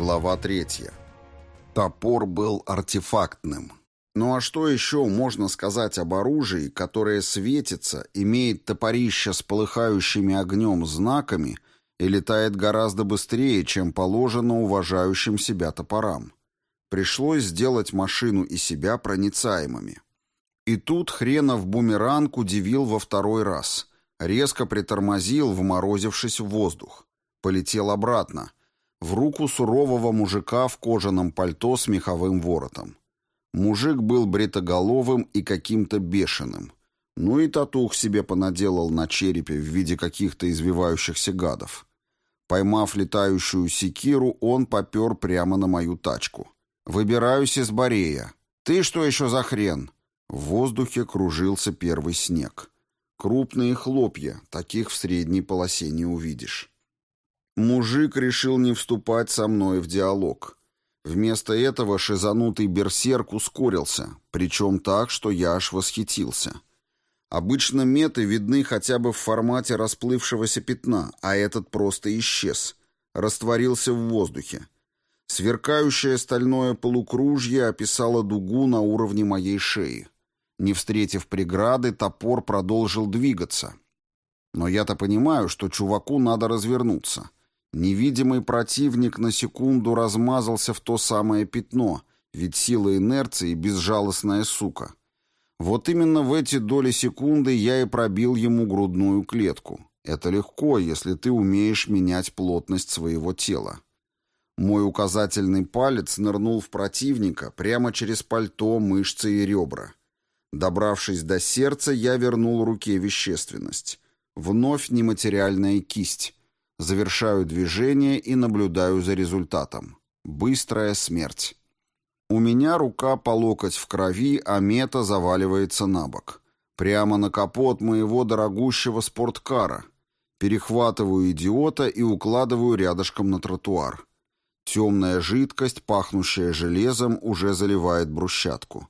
Глава 3. Топор был артефактным. Ну а что еще можно сказать об оружии, которое светится, имеет топорище с полыхающими огнем знаками и летает гораздо быстрее, чем положено уважающим себя топорам? Пришлось сделать машину и себя проницаемыми. И тут хренов бумеранг удивил во второй раз. Резко притормозил, вморозившись в воздух. Полетел обратно. В руку сурового мужика в кожаном пальто с меховым воротом. Мужик был бритоголовым и каким-то бешеным. Ну и татух себе понаделал на черепе в виде каких-то извивающихся гадов. Поймав летающую секиру, он попер прямо на мою тачку. «Выбираюсь из Борея. Ты что еще за хрен?» В воздухе кружился первый снег. Крупные хлопья, таких в средней полосе не увидишь. Мужик решил не вступать со мной в диалог. Вместо этого шизанутый берсерк ускорился, причем так, что я аж восхитился. Обычно меты видны хотя бы в формате расплывшегося пятна, а этот просто исчез, растворился в воздухе. Сверкающее стальное полукружье описало дугу на уровне моей шеи. Не встретив преграды, топор продолжил двигаться. Но я-то понимаю, что чуваку надо развернуться. Невидимый противник на секунду размазался в то самое пятно, ведь сила инерции — безжалостная сука. Вот именно в эти доли секунды я и пробил ему грудную клетку. Это легко, если ты умеешь менять плотность своего тела. Мой указательный палец нырнул в противника прямо через пальто, мышцы и ребра. Добравшись до сердца, я вернул руке вещественность. Вновь нематериальная кисть. Завершаю движение и наблюдаю за результатом. Быстрая смерть. У меня рука по локоть в крови, а мета заваливается на бок. Прямо на капот моего дорогущего спорткара. Перехватываю идиота и укладываю рядышком на тротуар. Темная жидкость, пахнущая железом, уже заливает брусчатку.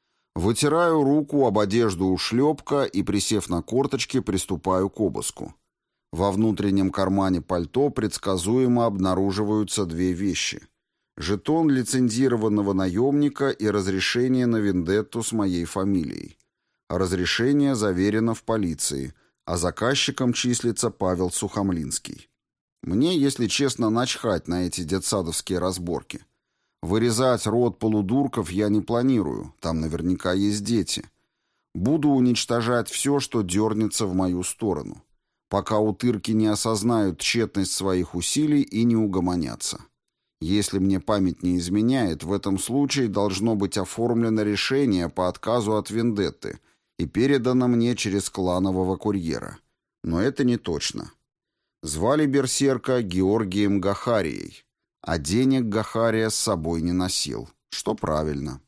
Вытираю руку об одежду ушлепка и, присев на корточки, приступаю к обыску. Во внутреннем кармане пальто предсказуемо обнаруживаются две вещи. Жетон лицензированного наемника и разрешение на вендетту с моей фамилией. Разрешение заверено в полиции, а заказчиком числится Павел Сухомлинский. Мне, если честно, начхать на эти детсадовские разборки. Вырезать род полудурков я не планирую, там наверняка есть дети. Буду уничтожать все, что дернется в мою сторону, пока утырки не осознают тщетность своих усилий и не угомонятся. Если мне память не изменяет, в этом случае должно быть оформлено решение по отказу от вендетты и передано мне через кланового курьера. Но это не точно. Звали берсерка Георгием Гахарией, а денег Гахария с собой не носил, что правильно.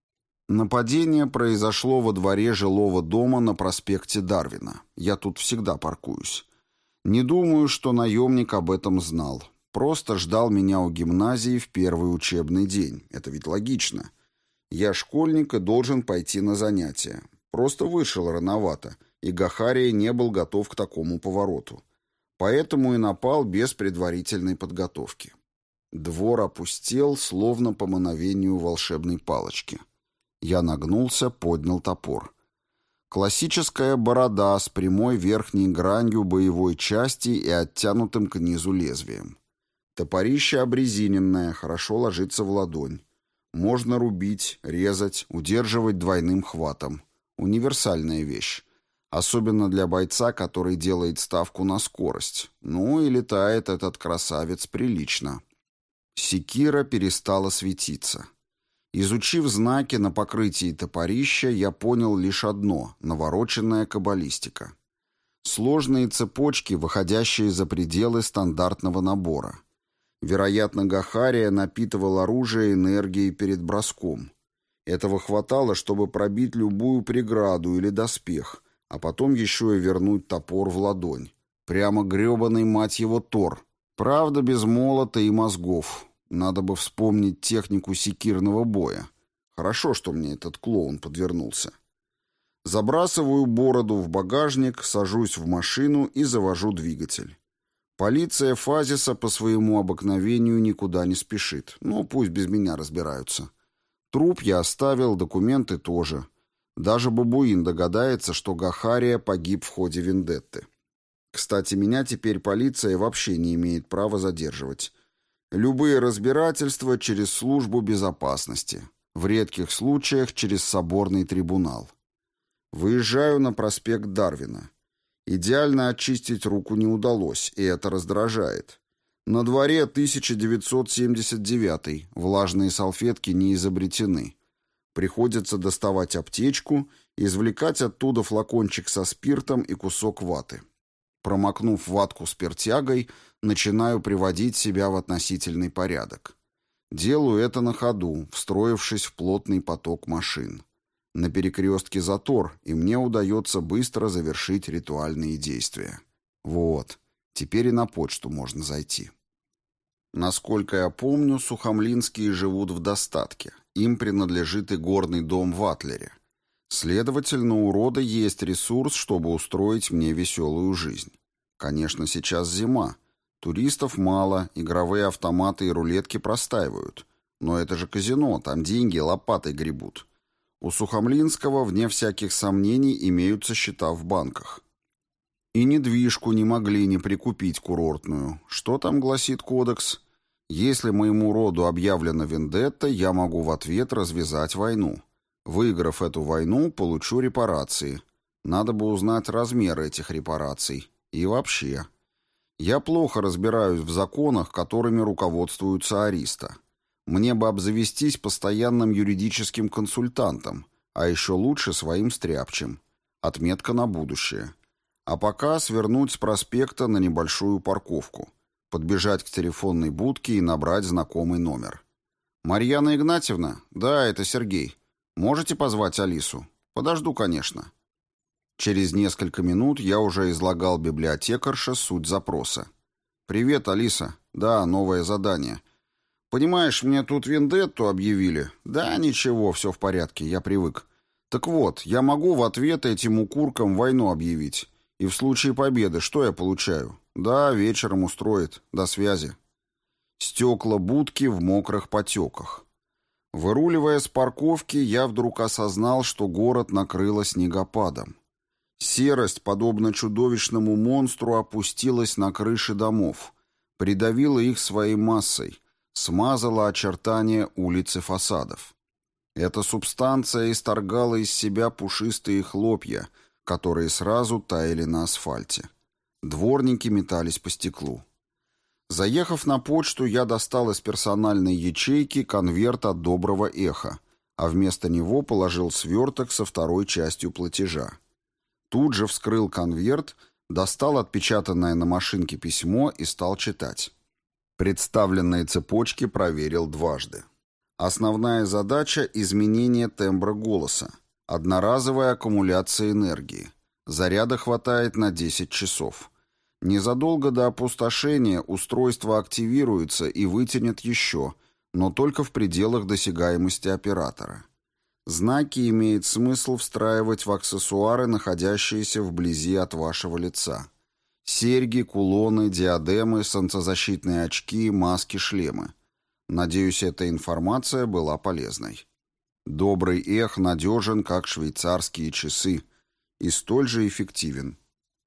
Нападение произошло во дворе жилого дома на проспекте Дарвина. Я тут всегда паркуюсь. Не думаю, что наемник об этом знал. Просто ждал меня у гимназии в первый учебный день. Это ведь логично. Я школьник и должен пойти на занятия. Просто вышел рановато, и Гахария не был готов к такому повороту. Поэтому и напал без предварительной подготовки. Двор опустел, словно по мановению волшебной палочки. Я нагнулся, поднял топор. Классическая борода с прямой верхней гранью боевой части и оттянутым к низу лезвием. Топорище обрезиненное, хорошо ложится в ладонь. Можно рубить, резать, удерживать двойным хватом. Универсальная вещь. Особенно для бойца, который делает ставку на скорость. Ну и летает этот красавец прилично. Секира перестала светиться. Изучив знаки на покрытии топорища, я понял лишь одно — навороченная каббалистика. Сложные цепочки, выходящие за пределы стандартного набора. Вероятно, Гахария напитывал оружие энергией перед броском. Этого хватало, чтобы пробить любую преграду или доспех, а потом еще и вернуть топор в ладонь. Прямо гребаный, мать его, Тор. Правда, без молота и мозгов. Надо бы вспомнить технику секирного боя. Хорошо, что мне этот клоун подвернулся. Забрасываю бороду в багажник, сажусь в машину и завожу двигатель. Полиция Фазиса по своему обыкновению никуда не спешит. Ну, пусть без меня разбираются. Труп я оставил, документы тоже. Даже бабуин догадается, что Гахария погиб в ходе вендетты. Кстати, меня теперь полиция вообще не имеет права задерживать. Любые разбирательства через службу безопасности. В редких случаях через соборный трибунал. Выезжаю на проспект Дарвина. Идеально очистить руку не удалось, и это раздражает. На дворе 1979, влажные салфетки не изобретены. Приходится доставать аптечку, извлекать оттуда флакончик со спиртом и кусок ваты. Промокнув ватку спиртягой, начинаю приводить себя в относительный порядок. Делаю это на ходу, встроившись в плотный поток машин. На перекрестке затор, и мне удается быстро завершить ритуальные действия. Вот, теперь и на почту можно зайти. Насколько я помню, сухомлинские живут в достатке. Им принадлежит и горный дом в Атлере. Следовательно, у рода есть ресурс, чтобы устроить мне веселую жизнь. Конечно, сейчас зима. Туристов мало, игровые автоматы и рулетки простаивают. Но это же казино, там деньги лопатой гребут. У Сухомлинского, вне всяких сомнений, имеются счета в банках. И недвижку не могли не прикупить курортную. Что там гласит кодекс? Если моему роду объявлена вендетта, я могу в ответ развязать войну. Выиграв эту войну, получу репарации. Надо бы узнать размер этих репараций. И вообще. Я плохо разбираюсь в законах, которыми руководствуются ариста. Мне бы обзавестись постоянным юридическим консультантом, а еще лучше своим стряпчим. Отметка на будущее. А пока свернуть с проспекта на небольшую парковку. Подбежать к телефонной будке и набрать знакомый номер. «Марьяна Игнатьевна? Да, это Сергей. Можете позвать Алису? Подожду, конечно». Через несколько минут я уже излагал библиотекарше суть запроса. «Привет, Алиса. Да, новое задание. Понимаешь, мне тут вендетту объявили. Да, ничего, все в порядке, я привык. Так вот, я могу в ответ этим укуркам войну объявить. И в случае победы что я получаю? Да, вечером устроит. До связи». Стекла будки в мокрых потеках. Выруливая с парковки, я вдруг осознал, что город накрыло снегопадом. Серость, подобно чудовищному монстру, опустилась на крыши домов, придавила их своей массой, смазала очертания улиц и фасадов. Эта субстанция исторгала из себя пушистые хлопья, которые сразу таяли на асфальте. Дворники метались по стеклу. Заехав на почту, я достал из персональной ячейки конверт от Доброго Эха, а вместо него положил сверток со второй частью платежа. Тут же вскрыл конверт, достал отпечатанное на машинке письмо и стал читать. Представленные цепочки проверил дважды. Основная задача – изменение тембра голоса. Одноразовая аккумуляция энергии. Заряда хватает на 10 часов. Незадолго до опустошения устройство активируется и вытянет еще, но только в пределах досягаемости оператора. Знаки имеет смысл встраивать в аксессуары, находящиеся вблизи от вашего лица. Серьги, кулоны, диадемы, солнцезащитные очки, маски, шлемы. Надеюсь, эта информация была полезной. Добрый Эх надежен, как швейцарские часы, и столь же эффективен.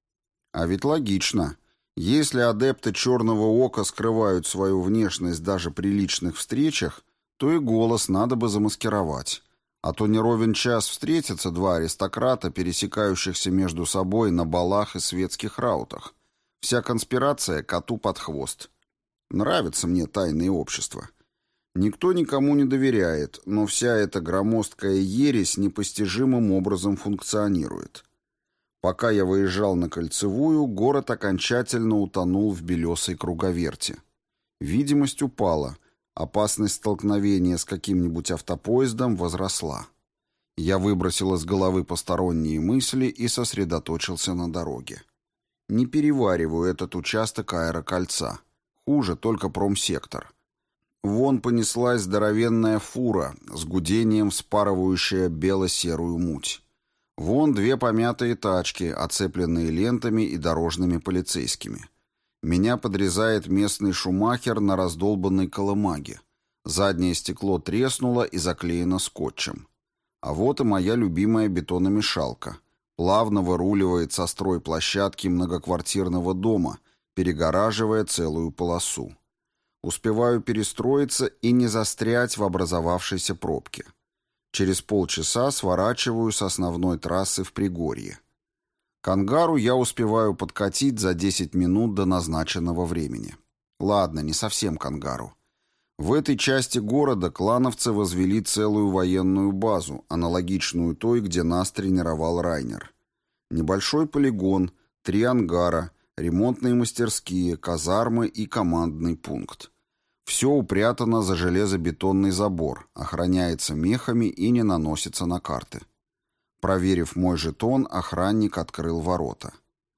А ведь логично. Если адепты Черного Ока скрывают свою внешность даже при личных встречах, то и голос надо бы замаскировать. А то не ровен час встретятся два аристократа, пересекающихся между собой на балах и светских раутах. Вся конспирация коту под хвост. Нравится мне тайное общество. Никто никому не доверяет, но вся эта громоздкая ересь непостижимым образом функционирует. Пока я выезжал на Кольцевую, город окончательно утонул в белесой круговерти. Видимость упала. Опасность столкновения с каким-нибудь автопоездом возросла. Я выбросил из головы посторонние мысли и сосредоточился на дороге. Не перевариваю этот участок аэрокольца. Хуже только промсектор. Вон понеслась здоровенная фура, с гудением вспарывающая бело-серую муть. Вон две помятые тачки, оцепленные лентами и дорожными полицейскими. Меня подрезает местный шумахер на раздолбанной колымаге. Заднее стекло треснуло и заклеено скотчем. А вот и моя любимая бетономешалка. Плавно выруливает со стройплощадки многоквартирного дома, перегораживая целую полосу. Успеваю перестроиться и не застрять в образовавшейся пробке. Через полчаса сворачиваю с основной трассы в Пригорье. К ангару я успеваю подкатить за 10 минут до назначенного времени. Ладно, не совсем к ангару. В этой части города клановцы возвели целую военную базу, аналогичную той, где нас тренировал Райнер. Небольшой полигон, 3 ангара, ремонтные мастерские, казармы и командный пункт. Все упрятано за железобетонный забор, охраняется мехами и не наносится на карты. Проверив мой жетон, охранник открыл ворота.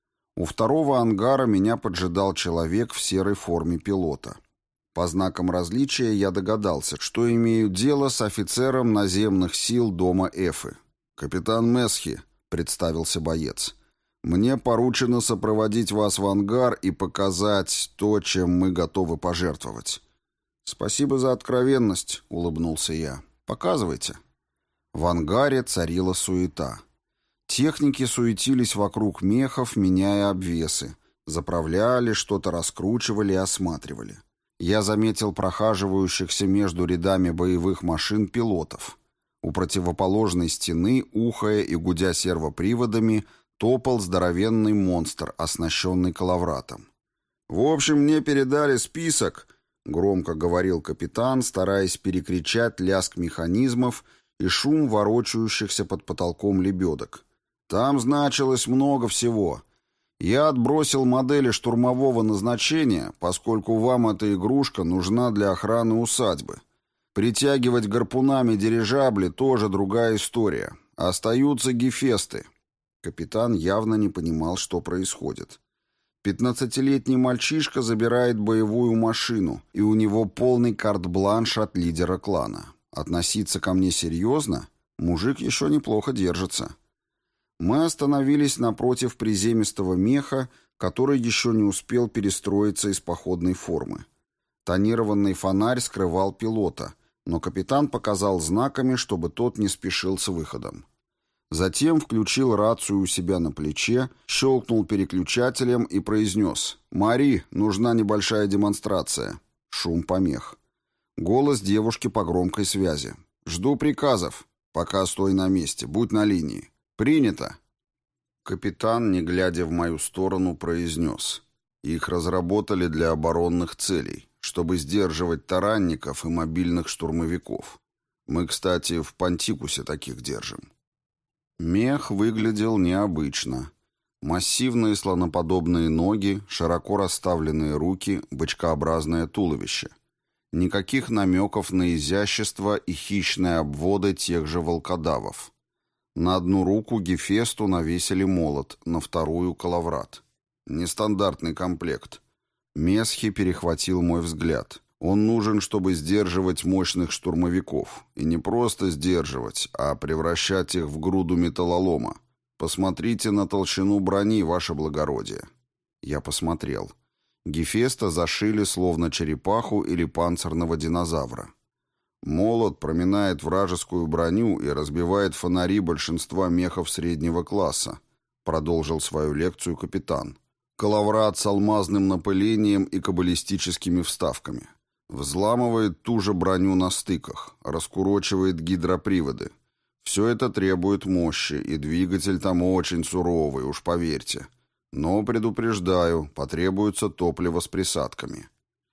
У второго ангара меня поджидал человек в серой форме пилота. По знакам различия я догадался, что имею дело с офицером наземных сил дома Эфы. «Капитан Месхи», — представился боец, — «мне поручено сопроводить вас в ангар и показать то, чем мы готовы пожертвовать». «Спасибо за откровенность», — улыбнулся я. «Показывайте». В ангаре царила суета. Техники суетились вокруг мехов, меняя обвесы. Заправляли, что-то раскручивали и осматривали. Я заметил прохаживающихся между рядами боевых машин пилотов. У противоположной стены, ухая и гудя сервоприводами, топал здоровенный монстр, оснащенный коловратом. «В общем, мне передали список», — громко говорил капитан, стараясь перекричать лязг механизмов и шум ворочающихся под потолком лебедок. «Там значилось много всего. Я отбросил модели штурмового назначения, поскольку вам эта игрушка нужна для охраны усадьбы. Притягивать гарпунами дирижабли тоже другая история. Остаются гефесты». Капитан явно не понимал, что происходит. 15-летний мальчишка забирает боевую машину, и у него полный карт-бланш от лидера клана. Относиться ко мне серьезно? Мужик еще неплохо держится. Мы остановились напротив приземистого меха, который еще не успел перестроиться из походной формы. Тонированный фонарь скрывал пилота, но капитан показал знаками, чтобы тот не спешил с выходом. Затем включил рацию у себя на плече, щелкнул переключателем и произнес: «Мари, нужна небольшая демонстрация». Шум помех. Голос девушки по громкой связи. «Жду приказов. Пока стой на месте. Будь на линии. Принято». Капитан, не глядя в мою сторону, произнес: «Их разработали для оборонных целей, чтобы сдерживать таранников и мобильных штурмовиков. Мы, кстати, в Пантикусе таких держим». Мех выглядел необычно. Массивные слоноподобные ноги, широко расставленные руки, бочкообразное туловище. Никаких намеков на изящество и хищные обводы тех же волкодавов. На одну руку Гефесту навесили молот, на вторую — коловрат. Нестандартный комплект. Месхи перехватил мой взгляд. Он нужен, чтобы сдерживать мощных штурмовиков. И не просто сдерживать, а превращать их в груду металлолома. Посмотрите на толщину брони, ваше благородие. Я посмотрел. Гефеста зашили словно черепаху или панцирного динозавра. Молот проминает вражескую броню и разбивает фонари большинства мехов среднего класса, продолжил свою лекцию капитан. Коловрат с алмазным напылением и каббалистическими вставками. Взламывает ту же броню на стыках, раскурочивает гидроприводы. Все это требует мощи, и двигатель там очень суровый, уж поверьте. Но, предупреждаю, потребуется топливо с присадками.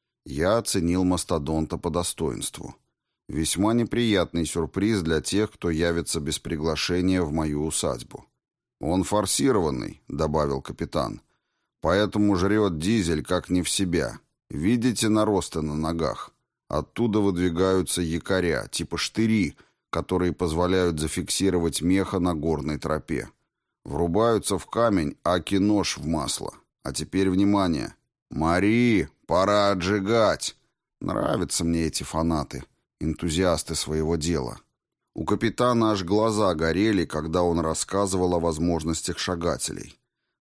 Я оценил мастодонта по достоинству. Весьма неприятный сюрприз для тех, кто явится без приглашения в мою усадьбу. «Он форсированный», — добавил капитан. «Поэтому жрет дизель как не в себя. Видите наросты на ногах? Оттуда выдвигаются якоря, типа штыри, которые позволяют зафиксировать меха на горной тропе. Врубаются в камень, аки нож в масло. А теперь внимание. Мари, пора отжигать!» Нравятся мне эти фанаты, энтузиасты своего дела. У капитана аж глаза горели, когда он рассказывал о возможностях шагателей.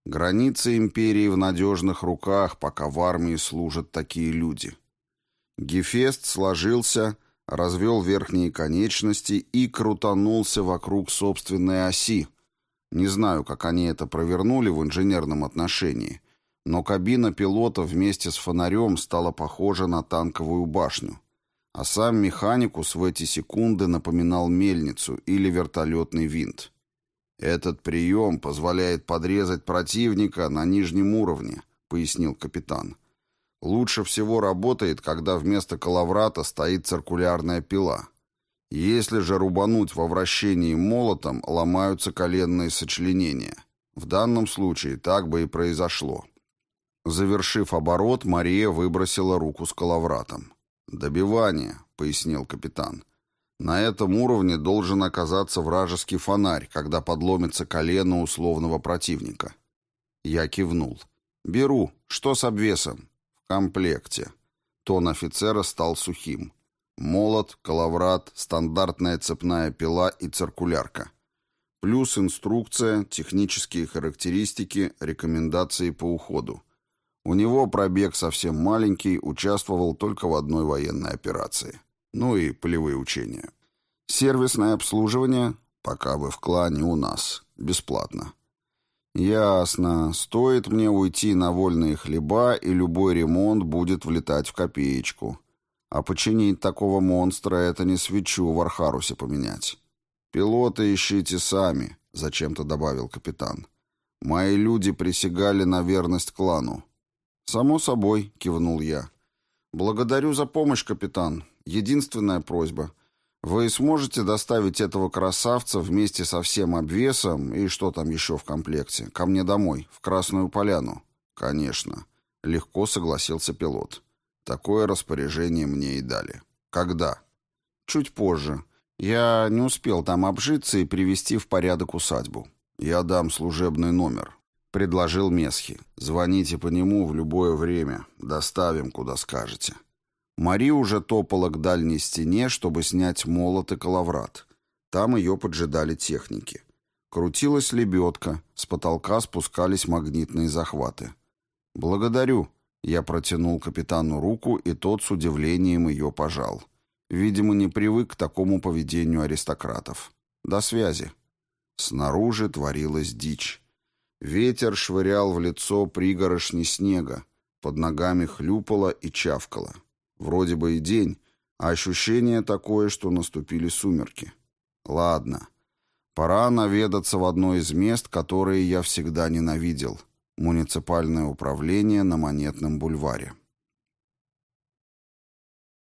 Границы империи в надежных руках, пока в армии служат такие люди. Гефест сложился, развел верхние конечности и крутанулся вокруг собственной оси. Не знаю, как они это провернули в инженерном отношении, но кабина пилота вместе с фонарем стала похожа на танковую башню, а сам механикус в эти секунды напоминал мельницу или вертолетный винт. «Этот прием позволяет подрезать противника на нижнем уровне», — пояснил капитан. «Лучше всего работает, когда вместо коловрата стоит циркулярная пила. Если же рубануть во вращении молотом, ломаются коленные сочленения. В данном случае так бы и произошло». Завершив оборот, Мария выбросила руку с коловратом. «Добивание», — пояснил капитан. «На этом уровне должен оказаться вражеский фонарь, когда подломится колено условного противника». Я кивнул. «Беру. Что с обвесом?» «В комплекте». Тон офицера стал сухим. Молот, коловрат, стандартная цепная пила и циркулярка. Плюс инструкция, технические характеристики, рекомендации по уходу. У него пробег совсем маленький, участвовал только в одной военной операции. Ну и полевые учения. Сервисное обслуживание, пока вы в клане у нас, бесплатно. Ясно. Стоит мне уйти на вольные хлеба, и любой ремонт будет влетать в копеечку. А починить такого монстра — это не свечу в Архарусе поменять. Пилота ищите сами, зачем-то добавил капитан. Мои люди присягали на верность клану. «Само собой», — кивнул я. «Благодарю за помощь, капитан. Единственная просьба. Вы сможете доставить этого красавца вместе со всем обвесом и что там еще в комплекте ко мне домой, в Красную Поляну?» «Конечно», — легко согласился пилот. «Такое распоряжение мне и дали». «Когда?» «Чуть позже. Я не успел там обжиться и привести в порядок усадьбу. Я дам служебный номер», — предложил Месхи. «Звоните по нему в любое время. Доставим, куда скажете». Мари уже топала к дальней стене, чтобы снять молот и коловрат. Там ее поджидали техники. Крутилась лебедка, с потолка спускались магнитные захваты. «Благодарю», — я протянул капитану руку, и тот с удивлением ее пожал. Видимо, не привык к такому поведению аристократов. «До связи». Снаружи творилась дичь. Ветер швырял в лицо пригорошни снега, под ногами хлюпало и чавкало. Вроде бы и день, а ощущение такое, что наступили сумерки. Ладно, пора наведаться в одно из мест, которые я всегда ненавидел — муниципальное управление на Монетном бульваре.